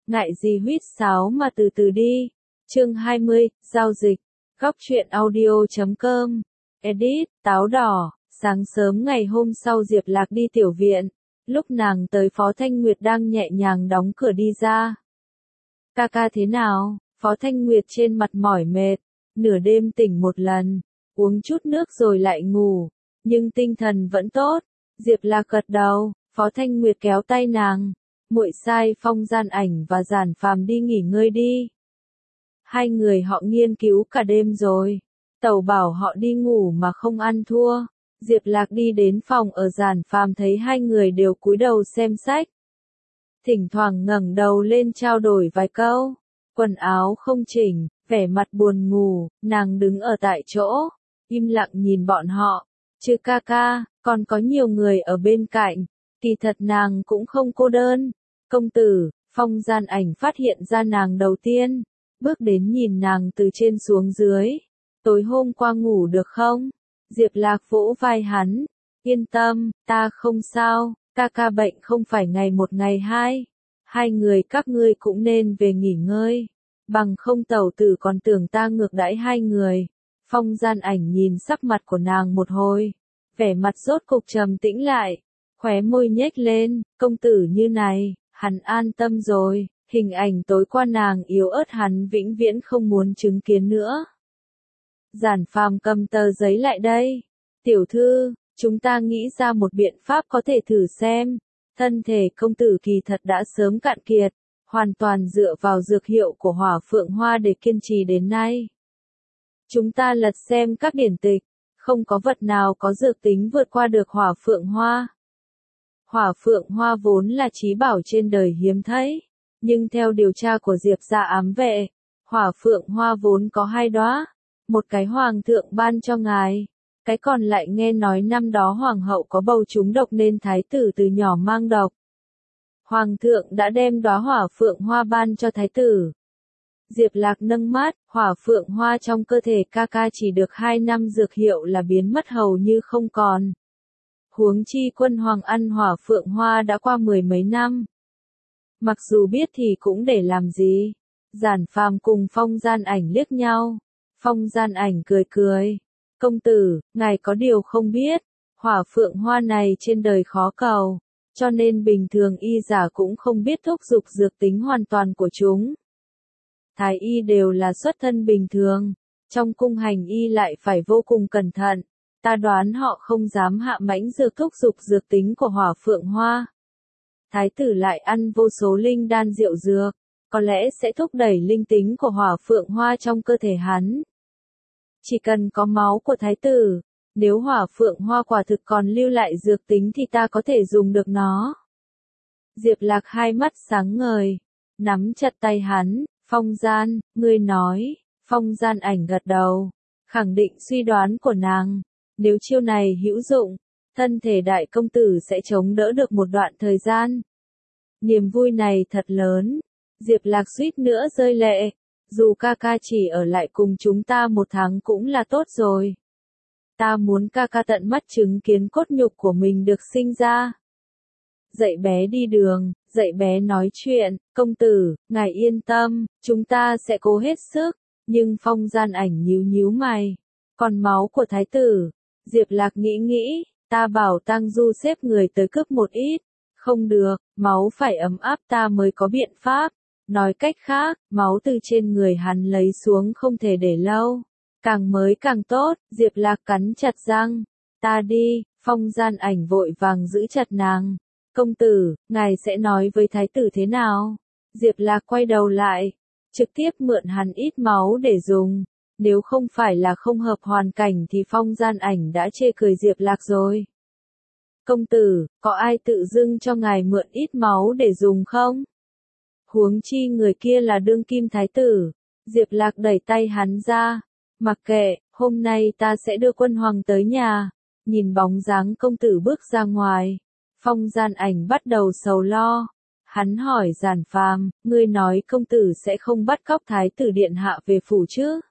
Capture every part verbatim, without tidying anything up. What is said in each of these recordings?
ngại gì huýt sáo mà từ từ đi. Chương hai mươi, giao dịch. Góc truyện audio chấm com. Edit, táo đỏ. Sáng sớm ngày hôm sau Diệp Lạc đi tiểu viện. Lúc nàng tới Phó Thanh Nguyệt đang nhẹ nhàng đóng cửa đi ra. Ca ca thế nào? Phó Thanh Nguyệt trên mặt mỏi mệt. Nửa đêm tỉnh một lần. Uống chút nước rồi lại ngủ. Nhưng tinh thần vẫn tốt. Diệp Lạc gật đầu. Phó Thanh Nguyệt kéo tay nàng. Muội sai Phong Gian Ảnh và Giản Phàm đi nghỉ ngơi đi. Hai người họ nghiên cứu cả đêm rồi. Tẩu bảo họ đi ngủ mà không ăn thua. Diệp Lạc đi đến phòng ở Giản Phàm thấy hai người đều cúi đầu xem sách. Thỉnh thoảng ngẩng đầu lên trao đổi vài câu. Quần áo không chỉnh, vẻ mặt buồn ngủ, nàng đứng ở tại chỗ, im lặng nhìn bọn họ. Chứ ca ca, còn có nhiều người ở bên cạnh. Kỳ thật nàng cũng không cô đơn. Công tử, Phong Gian Ảnh phát hiện ra nàng đầu tiên. Bước đến nhìn nàng từ trên xuống dưới. Tối hôm qua ngủ được không? Diệp Lạc vỗ vai hắn. Yên tâm, ta không sao, ca ca bệnh không phải ngày một ngày hai. Hai người các ngươi cũng nên về nghỉ ngơi. Bằng không tẩu tử còn tưởng ta ngược đãi hai người. Phong Gian Ảnh nhìn sắc mặt của nàng một hồi. Vẻ mặt rốt cục trầm tĩnh lại. Khóe môi nhếch lên, công tử như này, hắn an tâm rồi. Hình ảnh tối qua nàng yếu ớt hắn vĩnh viễn không muốn chứng kiến nữa. Giản Phàm cầm tờ giấy lại đây. Tiểu thư, chúng ta nghĩ ra một biện pháp có thể thử xem. Thân thể công tử kỳ thật đã sớm cạn kiệt, hoàn toàn dựa vào dược hiệu của hỏa phượng hoa để kiên trì đến nay. Chúng ta lật xem các điển tịch, không có vật nào có dược tính vượt qua được hỏa phượng hoa. Hỏa phượng hoa vốn là trí bảo trên đời hiếm thấy, nhưng theo điều tra của Diệp gia ám vệ, hỏa phượng hoa vốn có hai đóa, một cái hoàng thượng ban cho ngài, cái còn lại nghe nói năm đó hoàng hậu có bầu trúng độc nên thái tử từ nhỏ mang độc. Hoàng thượng đã đem đóa hỏa phượng hoa ban cho thái tử. Diệp Lạc nâng mắt, hỏa phượng hoa trong cơ thể ca ca chỉ được hai năm dược hiệu là biến mất hầu như không còn. Huống chi quân hoàng ăn hỏa phượng hoa đã qua mười mấy năm. Mặc dù biết thì cũng để làm gì. Giản Phàm cùng Phong Gian Ảnh liếc nhau. Phong Gian Ảnh cười cười. Công tử, ngài có điều không biết. Hỏa phượng hoa này trên đời khó cầu. Cho nên bình thường y giả cũng không biết thúc dục dược tính hoàn toàn của chúng. Thái y đều là xuất thân bình thường. Trong cung hành y lại phải vô cùng cẩn thận. Ta đoán họ không dám hạ mãnh dược thúc dục dược tính của hỏa phượng hoa. Thái tử lại ăn vô số linh đan diệu dược, có lẽ sẽ thúc đẩy linh tính của hỏa phượng hoa trong cơ thể hắn. Chỉ cần có máu của thái tử, nếu hỏa phượng hoa quả thực còn lưu lại dược tính thì ta có thể dùng được nó. Diệp Lạc hai mắt sáng ngời, nắm chặt tay hắn. Phong Gian, ngươi nói. Phong Gian Ảnh gật đầu, khẳng định suy đoán của nàng. Nếu chiêu này hữu dụng, thân thể đại công tử sẽ chống đỡ được một đoạn thời gian. Niềm vui này thật lớn. Diệp Lạc suýt nữa rơi lệ. Dù ca ca chỉ ở lại cùng chúng ta một tháng cũng là tốt rồi. Ta muốn ca ca tận mắt chứng kiến cốt nhục của mình được sinh ra. Dạy bé đi đường, dạy bé nói chuyện, công tử, ngài yên tâm, chúng ta sẽ cố hết sức. Nhưng Phong Gian Ảnh nhíu nhíu mày. Còn máu của thái tử. Diệp Lạc nghĩ nghĩ, ta bảo Tang Du xếp người tới cướp một ít. Không được, máu phải ấm áp ta mới có biện pháp. Nói cách khác, máu từ trên người hắn lấy xuống không thể để lâu. Càng mới càng tốt. Diệp Lạc cắn chặt răng. Ta đi. Phong Gian Ảnh vội vàng giữ chặt nàng. Công tử, ngài sẽ nói với thái tử thế nào? Diệp Lạc quay đầu lại, trực tiếp mượn hắn ít máu để dùng. Nếu không phải là không hợp hoàn cảnh thì Phong Gian Ảnh đã chê cười Diệp Lạc rồi. Công tử, có ai tự dưng cho ngài mượn ít máu để dùng không? Huống chi người kia là đương kim thái tử. Diệp Lạc đẩy tay hắn ra. Mặc kệ, hôm nay ta sẽ đưa quân hoàng tới nhà. Nhìn bóng dáng công tử bước ra ngoài. Phong Gian Ảnh bắt đầu sầu lo. Hắn hỏi Giản Phàm, ngươi nói công tử sẽ không bắt cóc thái tử điện hạ về phủ chứ?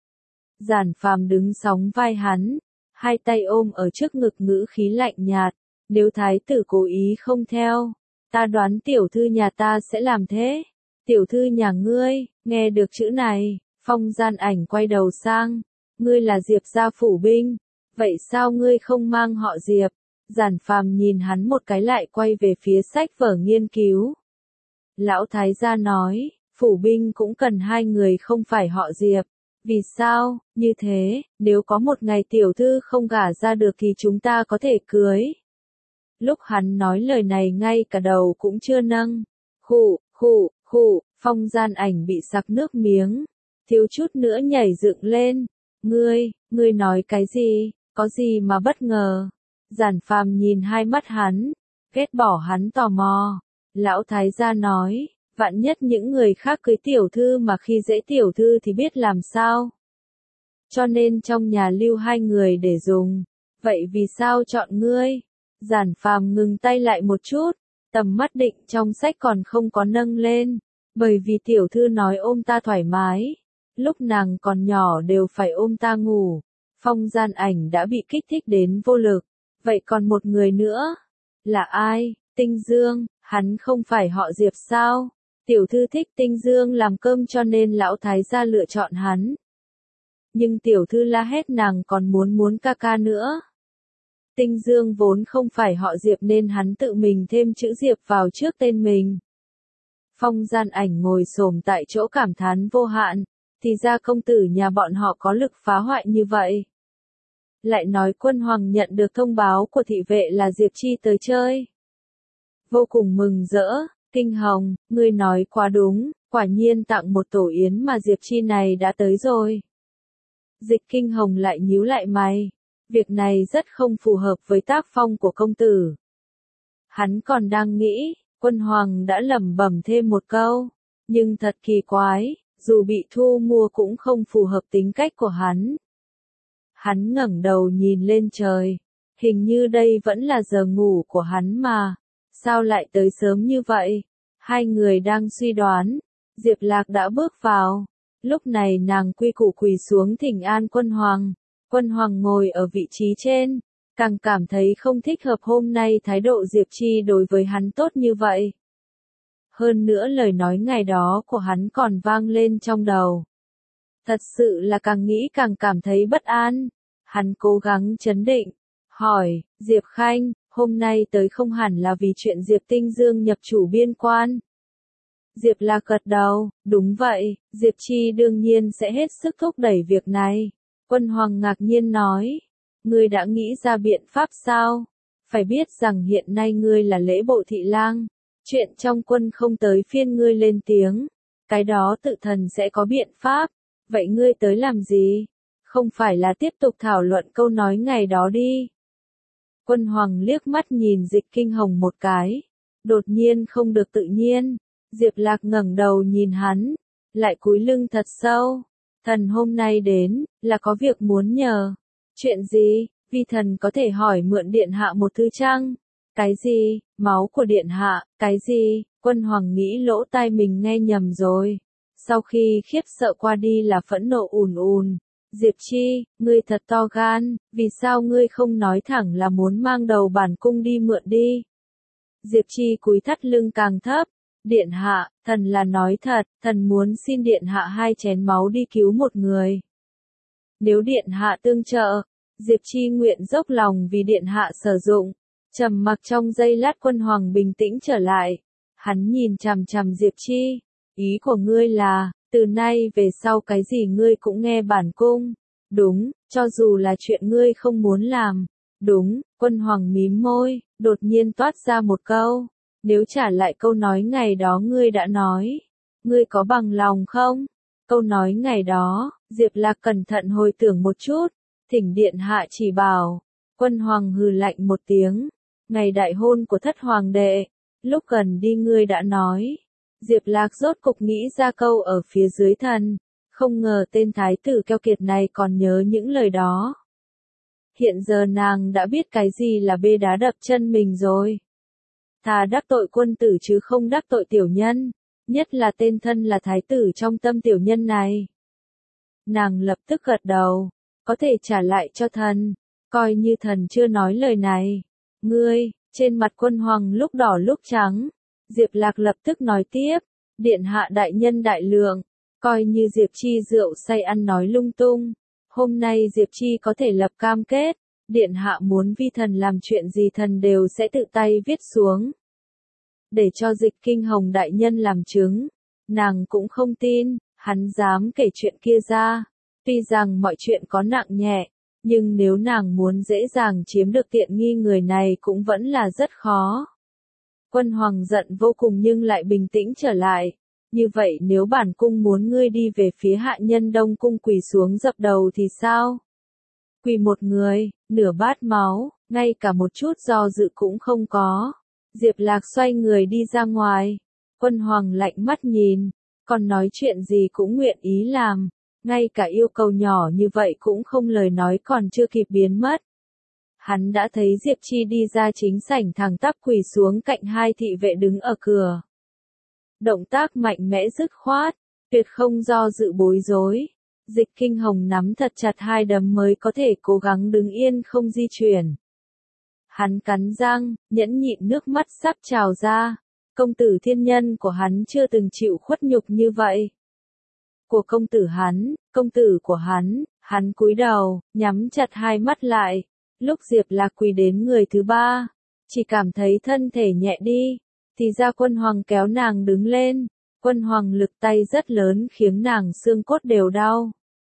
Giản Phàm đứng sóng vai hắn, hai tay ôm ở trước ngực ngữ khí lạnh nhạt. Nếu thái tử cố ý không theo, ta đoán tiểu thư nhà ta sẽ làm thế. Tiểu thư nhà ngươi, nghe được chữ này, Phong Gian Ảnh quay đầu sang, ngươi là Diệp gia phủ binh, vậy sao ngươi không mang họ Diệp? Giản Phàm nhìn hắn một cái lại quay về phía sách vở nghiên cứu. Lão thái gia nói, phủ binh cũng cần hai người không phải họ Diệp. Vì sao, như thế, nếu có một ngày tiểu thư không gả ra được thì chúng ta có thể cưới. Lúc hắn nói lời này ngay cả đầu cũng chưa nâng. Khụ, khụ, khụ, Phong Gian Ảnh bị sặc nước miếng, thiếu chút nữa nhảy dựng lên. Ngươi, ngươi nói cái gì, có gì mà bất ngờ? Giản Phàm nhìn hai mắt hắn, ghét bỏ hắn tò mò. Lão thái gia nói, vạn nhất những người khác cưới tiểu thư mà khi dễ tiểu thư thì biết làm sao. Cho nên trong nhà lưu hai người để dùng. Vậy vì sao chọn ngươi? Giản Phàm ngừng tay lại một chút, tầm mắt định trong sách còn không có nâng lên. Bởi vì tiểu thư nói ôm ta thoải mái. Lúc nàng còn nhỏ đều phải ôm ta ngủ. Phong Gian Ảnh đã bị kích thích đến vô lực. Vậy còn một người nữa? Là ai? Tinh Dương, hắn không phải họ Diệp sao? Tiểu thư thích Tinh Dương làm cơm cho nên lão thái gia lựa chọn hắn. Nhưng tiểu thư la hét nàng còn muốn muốn ca ca nữa. Tinh Dương vốn không phải họ Diệp nên hắn tự mình thêm chữ Diệp vào trước tên mình. Phong Gian Ảnh ngồi xổm tại chỗ cảm thán vô hạn, thì ra công tử nhà bọn họ có lực phá hoại như vậy. Lại nói Quân Hoàng nhận được thông báo của thị vệ là Diệp Chi tới chơi. Vô cùng mừng rỡ, Kinh Hồng, ngươi nói quá đúng, quả nhiên tặng một tổ yến mà Diệp Chi này đã tới rồi. Dịch Kinh Hồng lại nhíu lại mày, việc này rất không phù hợp với tác phong của công tử. Hắn còn đang nghĩ, Quân Hoàng đã lẩm bẩm thêm một câu, nhưng thật kỳ quái, dù bị thu mua cũng không phù hợp tính cách của hắn. Hắn ngẩng đầu nhìn lên trời, hình như đây vẫn là giờ ngủ của hắn mà, sao lại tới sớm như vậy? Hai người đang suy đoán, Diệp Lạc đã bước vào, lúc này nàng quy củ quỳ xuống thỉnh an Quân Hoàng, Quân Hoàng ngồi ở vị trí trên, càng cảm thấy không thích hợp hôm nay thái độ Diệp Chi đối với hắn tốt như vậy. Hơn nữa lời nói ngày đó của hắn còn vang lên trong đầu. Thật sự là càng nghĩ càng cảm thấy bất an. Hắn cố gắng trấn định, hỏi, Diệp Khanh, hôm nay tới không hẳn là vì chuyện Diệp Tinh Dương nhập chủ biên quan. Diệp Lạc gật đầu, đúng vậy, Diệp Chi đương nhiên sẽ hết sức thúc đẩy việc này. Quân Hoàng ngạc nhiên nói, ngươi đã nghĩ ra biện pháp sao? Phải biết rằng hiện nay ngươi là lễ bộ thị lang, chuyện trong quân không tới phiên ngươi lên tiếng, cái đó tự thần sẽ có biện pháp, vậy ngươi tới làm gì? Không phải là tiếp tục thảo luận câu nói ngày đó đi. Quân Hoàng liếc mắt nhìn Dịch Kinh Hồng một cái, đột nhiên không được tự nhiên, Diệp Lạc ngẩng đầu nhìn hắn, lại cúi lưng thật sâu, thần hôm nay đến, là có việc muốn nhờ. Chuyện gì, vi thần có thể hỏi mượn điện hạ một thứ chăng? Cái gì, máu của điện hạ, cái gì, Quân Hoàng nghĩ lỗ tai mình nghe nhầm rồi. Sau khi khiếp sợ qua đi là phẫn nộ ùn ùn. Diệp Chi, ngươi thật to gan, vì sao ngươi không nói thẳng là muốn mang đầu bản cung đi mượn đi? Diệp Chi cúi thắt lưng càng thấp, điện hạ, thần là nói thật, thần muốn xin điện hạ hai chén máu đi cứu một người. Nếu điện hạ tương trợ, Diệp Chi nguyện dốc lòng vì điện hạ sử dụng. Trầm mặc trong giây lát Quân Hoàng bình tĩnh trở lại, hắn nhìn chằm chằm Diệp Chi, ý của ngươi là, từ nay về sau cái gì ngươi cũng nghe bản cung, đúng, cho dù là chuyện ngươi không muốn làm, đúng, Quân Hoàng mím môi, đột nhiên toát ra một câu, nếu trả lại câu nói ngày đó ngươi đã nói, ngươi có bằng lòng không? Câu nói ngày đó, Diệp Lạc cẩn thận hồi tưởng một chút, thỉnh điện hạ chỉ bảo, Quân Hoàng hừ lạnh một tiếng, ngày đại hôn của thất hoàng đệ, lúc gần đi ngươi đã nói. Diệp Lạc rốt cục nghĩ ra câu ở phía dưới thần, không ngờ tên thái tử keo kiệt này còn nhớ những lời đó. Hiện giờ nàng đã biết cái gì là bê đá đập chân mình rồi. Thà đắc tội quân tử chứ không đắc tội tiểu nhân, nhất là tên thân là thái tử trong tâm tiểu nhân này. Nàng lập tức gật đầu, có thể trả lại cho thần, coi như thần chưa nói lời này. Ngươi, trên mặt Quân Hoàng lúc đỏ lúc trắng. Diệp Lạc lập tức nói tiếp, Điện hạ đại nhân đại lượng, coi như Diệp Chi rượu say ăn nói lung tung. Hôm nay Diệp Chi có thể lập cam kết, điện hạ muốn vi thần làm chuyện gì thần đều sẽ tự tay viết xuống. Để cho Dịch Kinh Hồng đại nhân làm chứng, nàng cũng không tin, hắn dám kể chuyện kia ra. Tuy rằng mọi chuyện có nặng nhẹ, nhưng nếu nàng muốn dễ dàng chiếm được tiện nghi người này cũng vẫn là rất khó. Quân hoàng giận vô cùng nhưng lại bình tĩnh trở lại. Như vậy nếu bản cung muốn ngươi đi về phía hạ nhân Đông cung quỳ xuống dập đầu thì sao? Quỳ một người, nửa bát máu, ngay cả một chút do dự cũng không có. Diệp Lạc xoay người đi ra ngoài. Quân hoàng lạnh mắt nhìn, còn nói chuyện gì cũng nguyện ý làm. Ngay cả yêu cầu nhỏ như vậy cũng không lời nói còn chưa kịp biến mất. Hắn đã thấy Diệp Chi đi ra chính sảnh thẳng tắp quỳ xuống cạnh hai thị vệ đứng ở cửa. Động tác mạnh mẽ dứt khoát, tuyệt không do dự bối rối. Dịch Kinh Hồng nắm thật chặt hai đấm mới có thể cố gắng đứng yên không di chuyển. Hắn cắn răng, nhẫn nhịn nước mắt sắp trào ra. Công tử thiên nhân của hắn chưa từng chịu khuất nhục như vậy. Của công tử hắn, công tử của hắn, hắn cúi đầu, nhắm chặt hai mắt lại. Lúc Diệp Lạc quỳ đến người thứ ba, chỉ cảm thấy thân thể nhẹ đi, thì ra Quân Hoàng kéo nàng đứng lên. Quân Hoàng lực tay rất lớn khiến nàng xương cốt đều đau.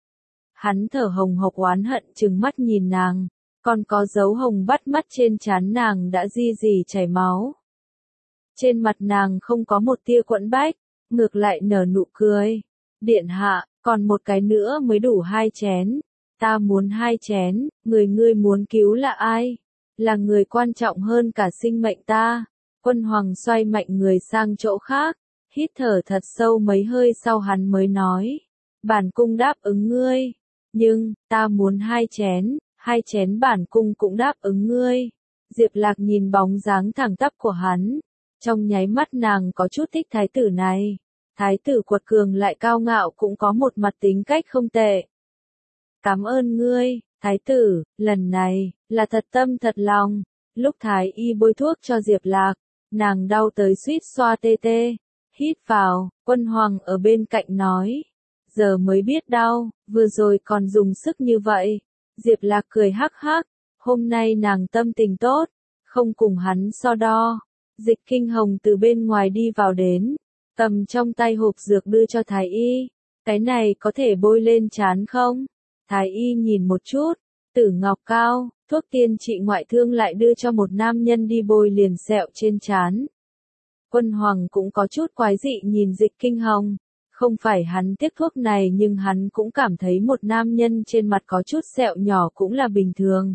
Hắn thở hồng hộc oán hận trừng mắt nhìn nàng, còn có dấu hồng bắt mắt trên trán nàng đã di dì chảy máu. Trên mặt nàng không có một tia quẫn bách, ngược lại nở nụ cười. Điện hạ, còn một cái nữa mới đủ hai chén. Ta muốn hai chén, người ngươi muốn cứu là ai? Là người quan trọng hơn cả sinh mệnh ta. Quân Hoàng xoay mạnh người sang chỗ khác, hít thở thật sâu mấy hơi sau hắn mới nói. Bản cung đáp ứng ngươi, nhưng, ta muốn hai chén, hai chén bản cung cũng đáp ứng ngươi. Diệp Lạc nhìn bóng dáng thẳng tắp của hắn, trong nháy mắt nàng có chút thích thái tử này. Thái tử quật cường lại cao ngạo cũng có một mặt tính cách không tệ. Cảm ơn ngươi, thái tử, lần này, là thật tâm thật lòng. Lúc thái y bôi thuốc cho Diệp Lạc, nàng đau tới suýt xoa tê tê. Hít vào, Quân Hoàng ở bên cạnh nói. Giờ mới biết đau, vừa rồi còn dùng sức như vậy. Diệp Lạc cười hắc hắc, hôm nay nàng tâm tình tốt, không cùng hắn so đo. Dịch Kinh Hồng từ bên ngoài đi vào đến, cầm trong tay hộp dược đưa cho thái y. Cái này có thể bôi lên trán không? Thái y nhìn một chút, Tử Ngọc Cao, thuốc tiên trị ngoại thương lại đưa cho một nam nhân đi bôi liền sẹo trên trán. Quân Hoàng cũng có chút quái dị nhìn Dịch Kinh Hồng, không phải hắn tiếc thuốc này nhưng hắn cũng cảm thấy một nam nhân trên mặt có chút sẹo nhỏ cũng là bình thường.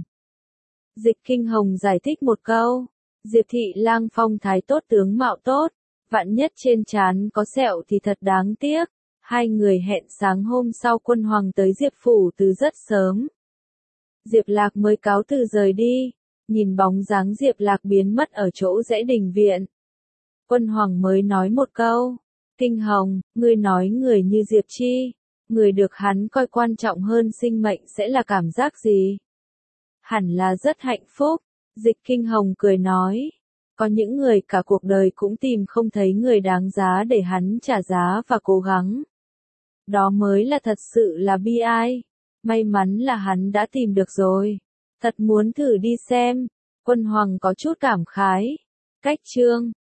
Dịch Kinh Hồng giải thích một câu, Diệp thị lang phong thái tốt tướng mạo tốt, vạn nhất trên trán có sẹo thì thật đáng tiếc. Hai người hẹn sáng hôm sau Quân Hoàng tới Diệp phủ từ rất sớm. Diệp Lạc mới cáo từ rời đi, nhìn bóng dáng Diệp Lạc biến mất ở chỗ rẽ đình viện. Quân Hoàng mới nói một câu, Kinh Hồng, ngươi nói người như Diệp Chi, người được hắn coi quan trọng hơn sinh mệnh sẽ là cảm giác gì? Hẳn là rất hạnh phúc. Dịch Kinh Hồng cười nói, có những người cả cuộc đời cũng tìm không thấy người đáng giá để hắn trả giá và cố gắng. Đó mới là thật sự là bi ai. May mắn là hắn đã tìm được rồi. Thật muốn thử đi xem. Quân Hoàng có chút cảm khái. Cách chương